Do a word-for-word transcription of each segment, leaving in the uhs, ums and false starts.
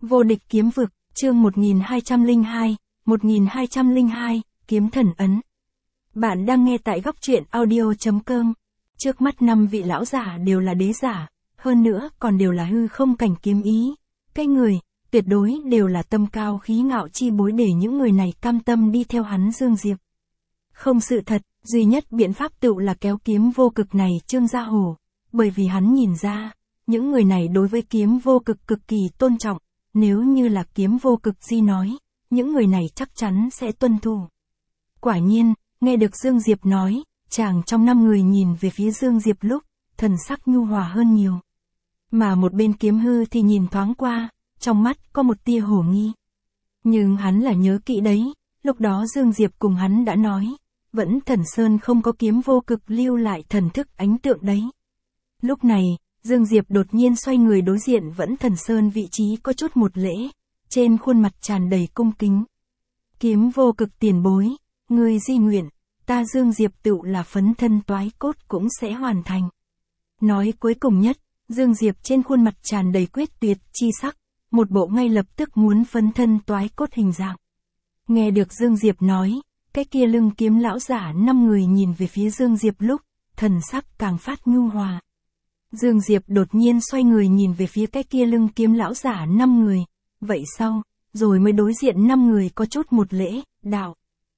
Vô địch kiếm vực, chương một nghìn hai trăm lẻ hai, một nghìn hai trăm lẻ hai, kiếm thần ấn. Bạn đang nghe tại góc truyện audio chấm com. Trước mắt năm vị lão giả đều là đế giả, hơn nữa còn đều là hư không cảnh kiếm ý. Cái người, tuyệt đối đều là tâm cao khí ngạo chi bối để những người này cam tâm đi theo hắn Dương Diệp. Không sự thật, duy nhất biện pháp tựu là kéo kiếm vô cực này Trương Gia Hổ, bởi vì hắn nhìn ra, những người này đối với kiếm vô cực cực kỳ tôn trọng, nếu như là kiếm vô cực di nói, những người này chắc chắn sẽ tuân thủ. Quả nhiên, nghe được Dương Diệp nói, chàng trong năm người nhìn về phía Dương Diệp lúc, thần sắc nhu hòa hơn nhiều. Mà một bên kiếm hư thì nhìn thoáng qua, trong mắt có một tia hổ nghi. Nhưng hắn là nhớ kỹ đấy, lúc đó Dương Diệp cùng hắn đã nói, vẫn thần sơn không có kiếm vô cực lưu lại thần thức ánh tượng đấy. Lúc này, Dương Diệp đột nhiên xoay người đối diện vẫn thần sơn vị trí có chút một lễ, trên khuôn mặt tràn đầy cung kính. Kiếm vô cực tiền bối, người di nguyện, ta Dương Diệp tựu là phấn thân toái cốt cũng sẽ hoàn thành. Nói cuối cùng nhất, Dương Diệp trên khuôn mặt tràn đầy quyết tuyệt chi sắc, một bộ ngay lập tức muốn phấn thân toái cốt hình dạng. Nghe được Dương Diệp nói, cái kia lưng kiếm lão giả năm người nhìn về phía Dương Diệp lúc, thần sắc càng phát nhu hòa. Dương Diệp đột nhiên xoay người nhìn về phía cái kia lưng kiếm lão giả năm người, vậy sau, rồi mới đối diện năm người có chút một lễ, đạo.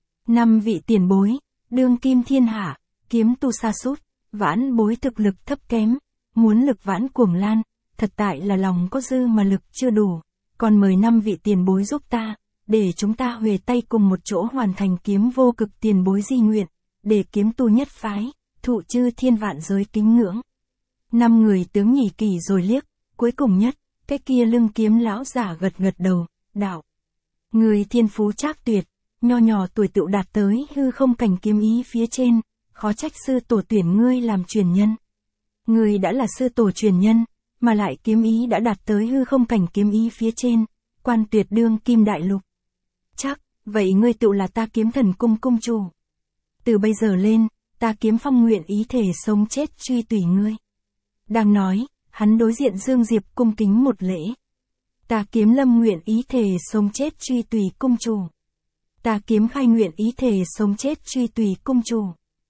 Năm vị tiền bối, đương kim thiên hạ, kiếm tu sa sút, vãn bối thực lực thấp kém, muốn lực vãn cuồng lan, thật tại là lòng có dư mà lực chưa đủ, còn mời năm vị tiền bối giúp ta, để chúng ta huề tay cùng một chỗ hoàn thành kiếm vô cực tiền bối di nguyện, để kiếm tu nhất phái, thụ chư thiên vạn giới kính ngưỡng. Năm người tướng nhì kỳ rồi liếc, cuối cùng nhất, cái kia lưng kiếm lão giả gật gật đầu, đạo. Người thiên phú trác tuyệt, nho nhỏ tuổi tựu đạt tới hư không cảnh kiếm ý phía trên, khó trách sư tổ tuyển ngươi làm truyền nhân. Ngươi đã là sư tổ truyền nhân, mà lại kiếm ý đã đạt tới hư không cảnh kiếm ý phía trên, quan tuyệt đương kim đại lục. Chắc, vậy ngươi tựu là ta kiếm thần cung cung chủ. Từ bây giờ lên, ta kiếm phong nguyện ý thể sống chết truy tùy ngươi. Đang nói, hắn đối diện Dương Diệp cung kính một lễ. Ta kiếm lâm nguyện ý thể sống chết truy tùy cung chủ. Ta kiếm khai nguyện ý thể sống chết truy tùy cung chủ.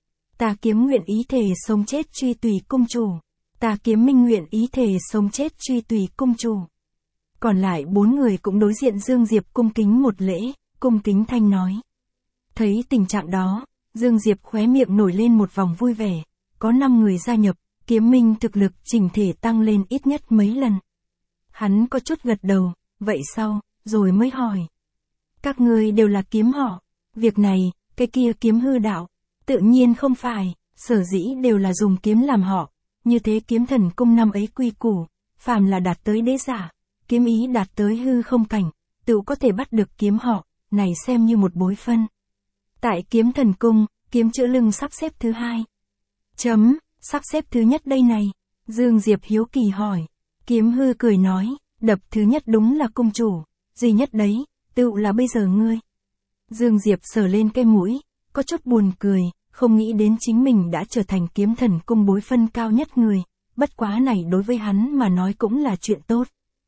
Ta kiếm nguyện ý thể sống chết truy tùy cung chủ. Ta kiếm minh nguyện ý thể sống chết truy tùy cung chủ. Còn lại bốn người cũng đối diện Dương Diệp cung kính một lễ, cung kính thanh nói. Thấy tình trạng đó, Dương Diệp khóe miệng nổi lên một vòng vui vẻ, có năm người gia nhập, kiếm minh thực lực chỉnh thể tăng lên ít nhất mấy lần. Hắn có chút gật đầu, vậy sau, rồi mới hỏi. Các ngươi đều là kiếm họ, việc này, cái kia kiếm hư đạo, tự nhiên không phải, sở dĩ đều là dùng kiếm làm họ, như thế kiếm thần cung năm ấy quy củ, phàm là đạt tới đế giả, kiếm ý đạt tới hư không cảnh, tự có thể bắt được kiếm họ, này xem như một bối phân. Tại kiếm thần cung, kiếm chữ lưng sắp xếp thứ hai. Chấm, sắp xếp thứ nhất đây này. Dương Diệp hiếu kỳ hỏi. Kiếm hư cười nói, đập thứ nhất đúng là cung chủ, duy nhất đấy, tự là bây giờ ngươi. Dương Diệp sờ lên cái mũi, có chút buồn cười, không nghĩ đến chính mình đã trở thành kiếm thần cung bối phân cao nhất người, bất quá này đối với hắn mà nói cũng là chuyện tốt.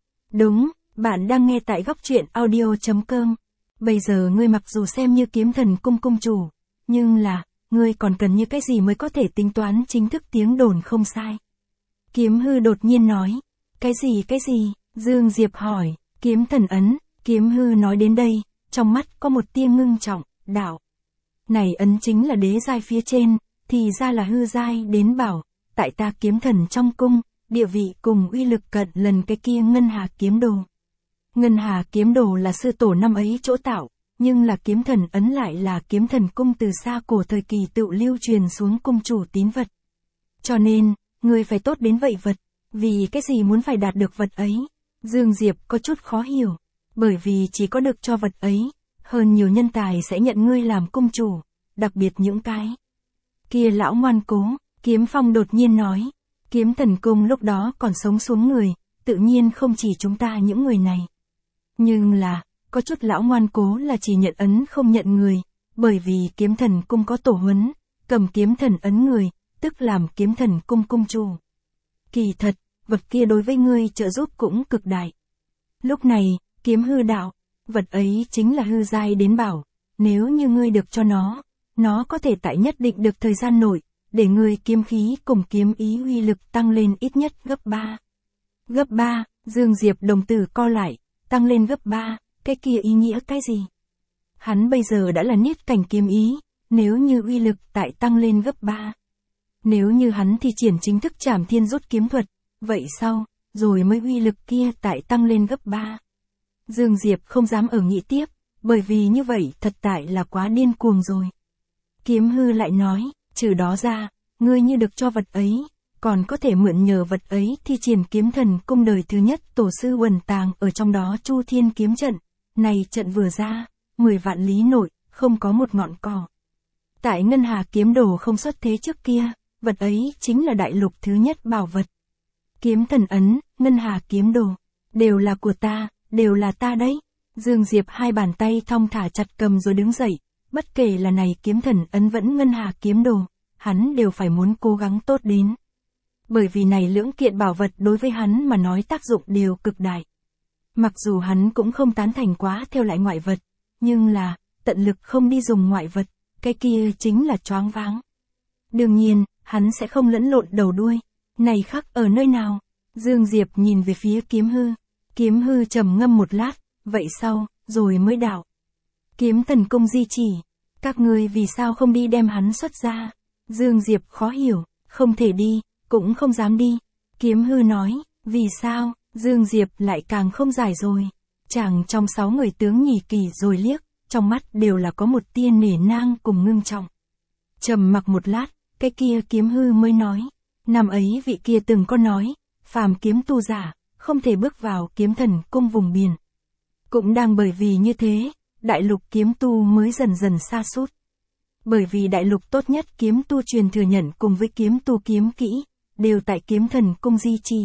Đúng, bạn đang nghe tại góc truyện audio chấm com. Bây giờ ngươi mặc dù xem như kiếm thần cung cung chủ, nhưng là, ngươi còn cần như cái gì mới có thể tính toán chính thức tiếng đồn không sai. Kiếm hư đột nhiên nói, cái gì cái gì, Dương Diệp hỏi, kiếm thần ấn, kiếm hư nói đến đây, trong mắt có một tia ngưng trọng, đạo. Này ấn chính là đế giai phía trên, thì ra là hư giai đến bảo, tại ta kiếm thần trong cung, địa vị cùng uy lực cận lần cái kia ngân hà kiếm đồ. Ngân hà kiếm đồ là sư tổ năm ấy chỗ tạo, nhưng là kiếm thần ấn lại là kiếm thần cung từ xa cổ thời kỳ tự lưu truyền xuống cung chủ tín vật. Cho nên, người phải tốt đến vậy vật, vì cái gì muốn phải đạt được vật ấy? Dương Diệp có chút khó hiểu, bởi vì chỉ có được cho vật ấy, hơn nhiều nhân tài sẽ nhận ngươi làm cung chủ, đặc biệt những cái kia lão ngoan cố, Kiếm Phong đột nhiên nói, kiếm thần cung lúc đó còn sống xuống người, tự nhiên không chỉ chúng ta những người này. Nhưng là, có chút lão ngoan cố là chỉ nhận ấn không nhận người, bởi vì kiếm thần cung có tổ huấn, cầm kiếm thần ấn người, tức làm kiếm thần cung cung chủ. Kỳ thật, vật kia đối với ngươi trợ giúp cũng cực đại. Lúc này, kiếm hư đạo, vật ấy chính là hư giai đến bảo, nếu như ngươi được cho nó, nó có thể tại nhất định được thời gian nội, để ngươi kiếm khí cùng kiếm ý uy lực tăng lên ít nhất gấp ba. Gấp ba, Dương Diệp đồng tử co lại, tăng lên gấp ba, cái kia ý nghĩa cái gì? Hắn bây giờ đã là niết cảnh kiếm ý, nếu như uy lực tại tăng lên gấp ba. Nếu như hắn thi triển chính thức Trảm Thiên rút kiếm thuật, vậy sau, rồi mới uy lực kia tại tăng lên gấp ba. Dương Diệp không dám ở nghĩ tiếp, bởi vì như vậy thật tại là quá điên cuồng rồi. Kiếm hư lại nói, trừ đó ra, ngươi như được cho vật ấy, còn có thể mượn nhờ vật ấy thi triển kiếm thần cung đời thứ nhất tổ sư uẩn tàng ở trong đó Chu Thiên kiếm trận. Này trận vừa ra, mười vạn lý nội, không có một ngọn cỏ. Tại Ngân Hà kiếm đồ không xuất thế trước kia, vật ấy chính là đại lục thứ nhất bảo vật. Kiếm thần ấn, Ngân Hà kiếm đồ, đều là của ta, đều là ta đấy. Dương Diệp hai bàn tay thong thả chặt cầm rồi đứng dậy, bất kể là này kiếm thần ấn vẫn Ngân Hà kiếm đồ, hắn đều phải muốn cố gắng tốt đến. Bởi vì này lưỡng kiện bảo vật đối với hắn mà nói tác dụng đều cực đại. Mặc dù hắn cũng không tán thành quá theo lại ngoại vật, nhưng là, tận lực không đi dùng ngoại vật, cái kia chính là choáng váng. Đương nhiên, hắn sẽ không lẫn lộn đầu đuôi. Này khắc ở nơi nào? Dương Diệp nhìn về phía kiếm hư. Kiếm hư trầm ngâm một lát, vậy sau, rồi mới đạo. Kiếm thần cung di chỉ. Các ngươi vì sao không đi đem hắn xuất ra? Dương Diệp khó hiểu, không thể đi, cũng không dám đi. Kiếm hư nói, vì sao? Dương Diệp lại càng không giải rồi. Chàng trong sáu người tướng nhì kỳ rồi liếc, trong mắt đều là có một tia nể nang cùng ngưng trọng. Trầm mặc một lát, cái kia kiếm hư mới nói. Năm ấy vị kia từng có nói, phàm kiếm tu giả, không thể bước vào kiếm thần cung vùng biển. Cũng đang bởi vì như thế, đại lục kiếm tu mới dần dần sa sút. Bởi vì đại lục tốt nhất kiếm tu truyền thừa nhận cùng với kiếm tu kiếm kỹ, đều tại kiếm thần cung di trì.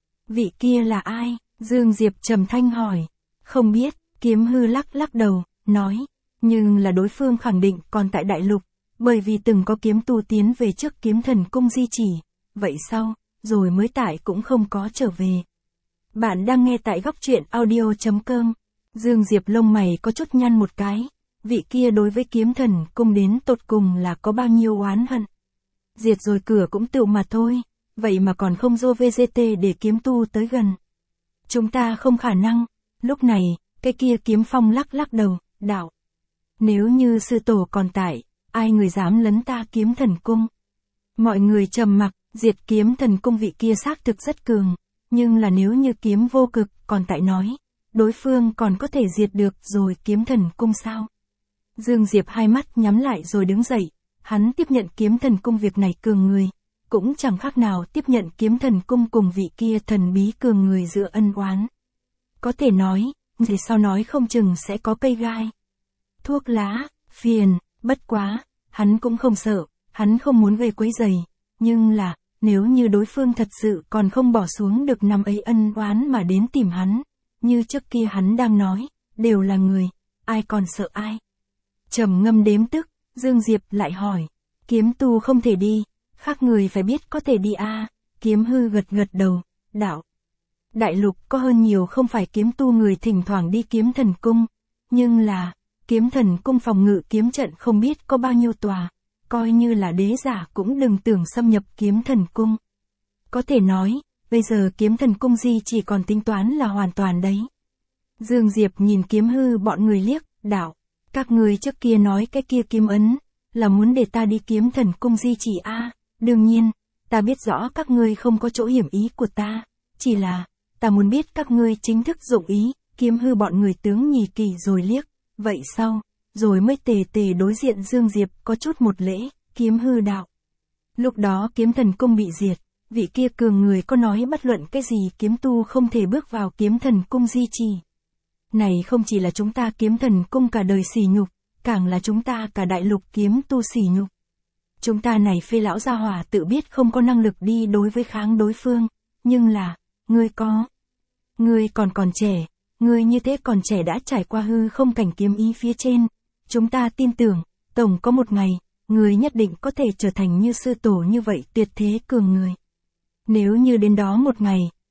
Vị kia là ai? Dương Diệp trầm thanh hỏi. Không biết, kiếm hư lắc lắc đầu, nói. Nhưng là đối phương khẳng định còn tại đại lục, bởi vì từng có kiếm tu tiến về trước kiếm thần cung di trì. Vậy sau, rồi mới tại cũng không có trở về. Bạn đang nghe tại góc truyện audio chấm com. Dương Diệp lông mày có chút nhăn một cái. Vị kia đối với kiếm thần cung đến tột cùng là có bao nhiêu oán hận. Diệt rồi cửa cũng tựu mà thôi. Vậy mà còn không dô vê giê tê để kiếm tu tới gần. Chúng ta không khả năng. Lúc này, cái kia kiếm phong lắc lắc đầu, đạo. Nếu như sư tổ còn tại, ai người dám lấn ta kiếm thần cung. Mọi người trầm mặc, diệt kiếm thần cung vị kia xác thực rất cường. Nhưng là nếu như kiếm vô cực còn tại nói, đối phương còn có thể diệt được rồi kiếm thần cung sao? Dương Diệp hai mắt nhắm lại rồi đứng dậy. Hắn tiếp nhận kiếm thần cung việc này cường người. Cũng chẳng khác nào tiếp nhận kiếm thần cung cùng vị kia thần bí cường người giữa ân oán. Có thể nói, gì sau nói không chừng sẽ có cây gai. Thuốc lá, phiền, bất quá, hắn cũng không sợ, hắn không muốn gây quấy rầy. Nhưng là, nếu như đối phương thật sự còn không bỏ xuống được năm ấy ân oán mà đến tìm hắn, như trước kia hắn đang nói, đều là người, ai còn sợ ai. Trầm ngâm đếm tức, Dương Diệp lại hỏi, kiếm tu không thể đi. Khác người phải biết có thể đi a à. Kiếm hư gật gật đầu, đạo. Đại lục có hơn nhiều không phải kiếm tu người thỉnh thoảng đi kiếm thần cung. Nhưng là, kiếm thần cung phòng ngự kiếm trận không biết có bao nhiêu tòa. Coi như là đế giả cũng đừng tưởng xâm nhập kiếm thần cung. Có thể nói, bây giờ kiếm thần cung di chỉ còn tính toán là hoàn toàn đấy. Dương Diệp nhìn kiếm hư bọn người liếc, đạo. Các người trước kia nói cái kia kiếm ấn, là muốn để ta đi kiếm thần cung di chỉ a à. Đương nhiên, ta biết rõ các ngươi không có chỗ hiểm ý của ta, chỉ là, ta muốn biết các ngươi chính thức dụng ý, kiếm hư bọn người tướng nhì kỳ rồi liếc, vậy sau, rồi mới tề tề đối diện Dương Diệp có chút một lễ, kiếm hư đạo. Lúc đó kiếm thần cung bị diệt, vị kia cường người có nói bất luận cái gì kiếm tu không thể bước vào kiếm thần cung di trì. Này không chỉ là chúng ta kiếm thần cung cả đời sỉ nhục, càng là chúng ta cả đại lục kiếm tu sỉ nhục. Chúng ta này phê lão gia hỏa tự biết không có năng lực đi đối với kháng đối phương, nhưng là, ngươi có. Ngươi còn còn trẻ, ngươi như thế còn trẻ đã trải qua hư không cảnh kiếm ý phía trên. Chúng ta tin tưởng, tổng có một ngày, ngươi nhất định có thể trở thành như sư tổ như vậy tuyệt thế cường người. Nếu như đến đó một ngày,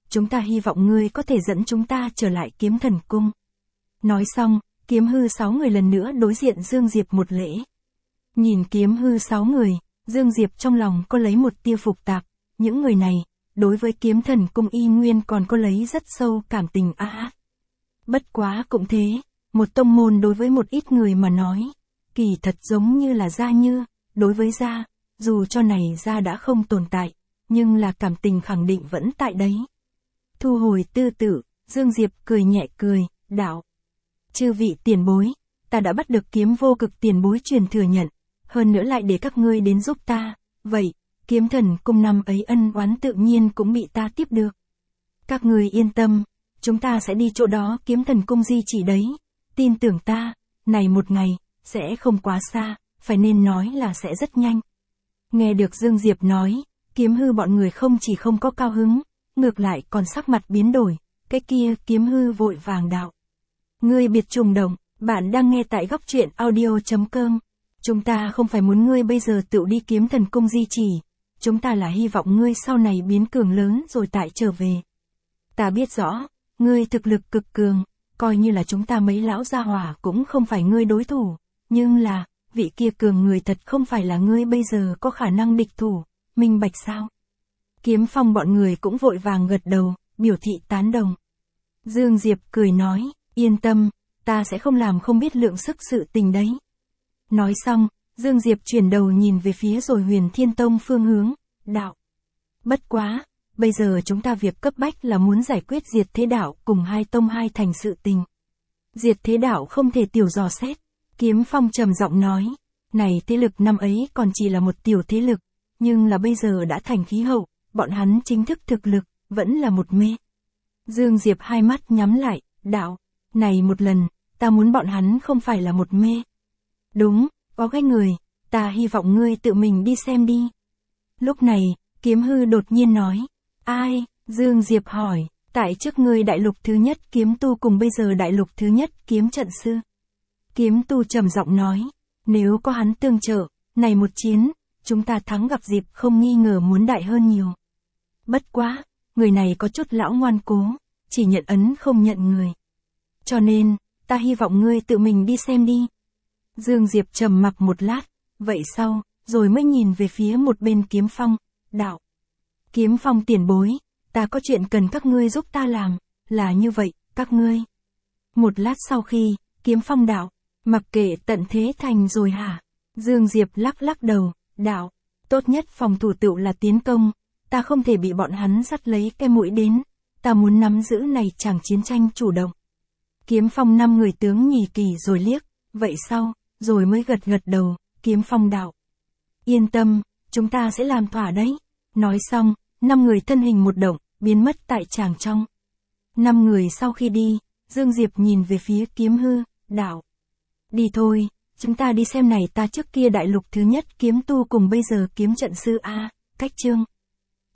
chúng ta hy vọng ngươi có thể dẫn chúng ta trở lại Kiếm Thần Cung. Nói xong, Kiếm Hư sáu người lần nữa đối diện Dương Diệp một lễ. Nhìn Kiếm Hư sáu người, Dương Diệp trong lòng có lấy một tia phục tạp, những người này, đối với Kiếm Thần Cung y nguyên còn có lấy rất sâu cảm tình a à. Bất quá cũng thế, một tông môn đối với một ít người mà nói, kỳ thật giống như là gia như, đối với gia, dù cho này gia đã không tồn tại, nhưng là cảm tình khẳng định vẫn tại đấy. Thu hồi tư tự, Dương Diệp cười nhẹ cười, đạo. Chư vị tiền bối, ta đã bắt được Kiếm Vô Cực tiền bối truyền thừa nhận, hơn nữa lại để các ngươi đến giúp ta, vậy, Kiếm Thần Cung năm ấy ân oán tự nhiên cũng bị ta tiếp được. Các ngươi yên tâm, chúng ta sẽ đi chỗ đó Kiếm Thần Cung di chỉ đấy, tin tưởng ta, này một ngày, sẽ không quá xa, phải nên nói là sẽ rất nhanh. Nghe được Dương Diệp nói, Kiếm Hư bọn người không chỉ không có cao hứng, ngược lại còn sắc mặt biến đổi, cái kia Kiếm Hư vội vàng đạo. Ngươi biệt trùng đồng, bạn đang nghe tại góc truyện audio chấm com. Chúng ta không phải muốn ngươi bây giờ tự đi Kiếm Thần Cung di chỉ, chúng ta là hy vọng ngươi sau này biến cường lớn rồi tại trở về. Ta biết rõ, ngươi thực lực cực cường, coi như là chúng ta mấy lão gia hỏa cũng không phải ngươi đối thủ, nhưng là, vị kia cường người thật không phải là ngươi bây giờ có khả năng địch thủ, minh bạch sao? Kiếm Phong bọn người cũng vội vàng gật đầu, biểu thị tán đồng. Dương Diệp cười nói, yên tâm, ta sẽ không làm không biết lượng sức sự tình đấy. Nói xong, Dương Diệp chuyển đầu nhìn về phía rồi Huyền Thiên Tông phương hướng, đạo. Bất quá, bây giờ chúng ta việc cấp bách là muốn giải quyết Diệt Thế Đạo cùng hai tông hai thành sự tình. Diệt Thế Đạo không thể tiểu dò xét, Kiếm Phong trầm giọng nói, này thế lực năm ấy còn chỉ là một tiểu thế lực, nhưng là bây giờ đã thành khí hậu, bọn hắn chính thức thực lực, vẫn là một mê. Dương Diệp hai mắt nhắm lại, đạo, này một lần, ta muốn bọn hắn không phải là một mê. Đúng, có cái người, ta hy vọng ngươi tự mình đi xem đi. Lúc này, Kiếm Hư đột nhiên nói, ai, Dương Diệp hỏi, tại trước ngươi đại lục thứ nhất kiếm tu cùng bây giờ đại lục thứ nhất kiếm trận sư. Kiếm tu trầm giọng nói, nếu có hắn tương trợ, này một chiến, chúng ta thắng gặp dịp không nghi ngờ muốn đại hơn nhiều. Bất quá, người này có chút lão ngoan cố, chỉ nhận ấn không nhận người. Cho nên, ta hy vọng ngươi tự mình đi xem đi. Dương Diệp trầm mặc một lát, vậy sau, rồi mới nhìn về phía một bên Kiếm Phong, đạo. Kiếm Phong tiền bối, ta có chuyện cần các ngươi giúp ta làm, là như vậy, các ngươi. Một lát sau khi, Kiếm Phong đạo, mặc kệ tận thế thành rồi hả? Dương Diệp lắc lắc đầu, đạo, tốt nhất phòng thủ tựu là tiến công, ta không thể bị bọn hắn dắt lấy cái mũi đến, ta muốn nắm giữ này chàng chiến tranh chủ động. Kiếm Phong năm người tướng nhì kỳ rồi liếc, vậy sau, rồi mới gật gật đầu, Kiếm Phong đạo. Yên tâm, chúng ta sẽ làm thỏa đấy. Nói xong, năm người thân hình một động, biến mất tại tràng trong. Năm người sau khi đi, Dương Diệp nhìn về phía Kiếm Hư, đạo. Đi thôi, chúng ta đi xem này ta trước kia đại lục thứ nhất kiếm tu cùng bây giờ kiếm trận sư A, cách chương.